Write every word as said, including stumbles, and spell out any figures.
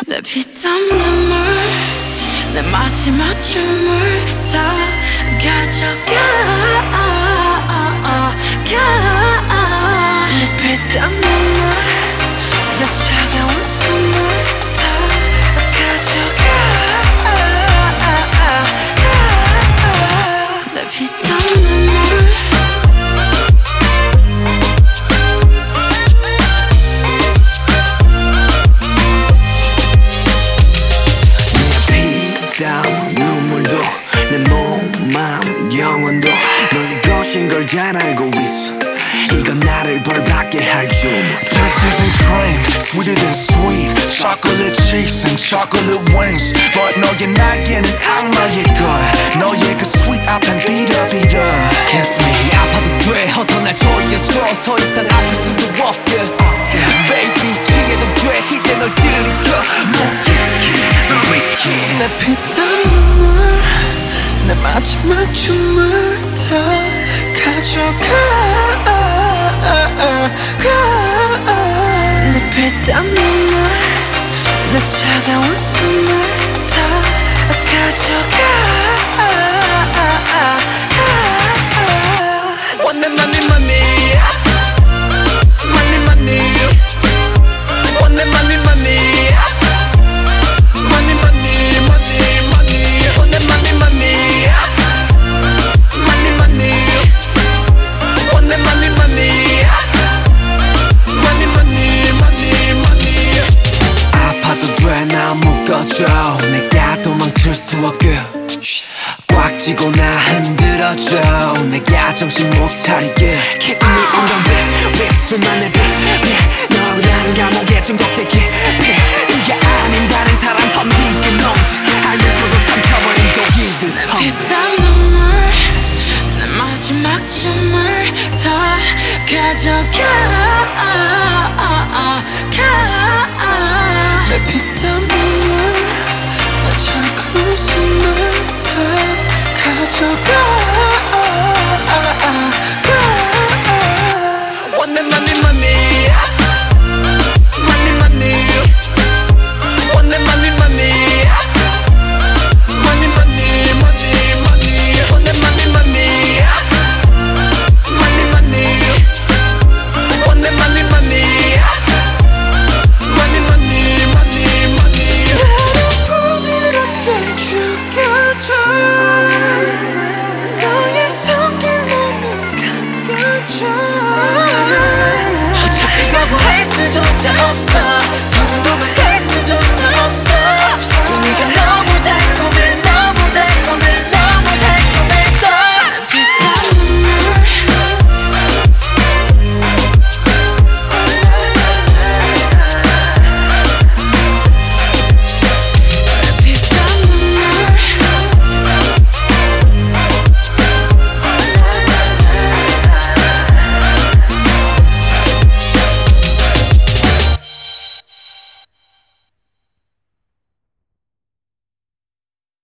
내 피땀 눈물 내 마지막 춤을 다 가져가 내 피땀 눈물 내 차가운 숨을 다 가져가 내 피땀 눈물 눈물도 내 몸, 마음, 영혼도 너의 것인 걸 잘 알고 있어. 이건 나를 벌받게 할 주문. Peaches and cream, sweeter than sweet. Chocolate cheeks and chocolate wings. But 너의 날개는 악마의 거야. 너의 그 sweet 앞엔 비려비려. Kiss me 아파도 돼 어서 날 조여줘 더 이상 아플 수도 없게 Baby 취해도 돼 이제 널 들이켜 못 risky 널 risky 내 피땀 눈물 내 마지막 춤을 다 가져가 내 피땀 눈물 내 차가운 숨을 다 가져가 Want the money money Money money Want the money money Money, money, money, money. Want the money, money. Money, money. Want the money, money. Money, money, money, money. 아파도 돼 나 묶어줘 내가 도망칠 수 없게 꽉 쥐고 나 흔들어줘 내가 정신 못 차리게 Kiss me on the lip, lip 수만 내 립 너라는 감옥에 중독되게 네가 아닌 다른 사람 섬기지 못 알면서도 삼켜버린 독이듯 피땀 눈물 내 마지막 춤을 다 가져가 내 피땀 눈물 내 차가운 숨을 다 가져가 Want the money, money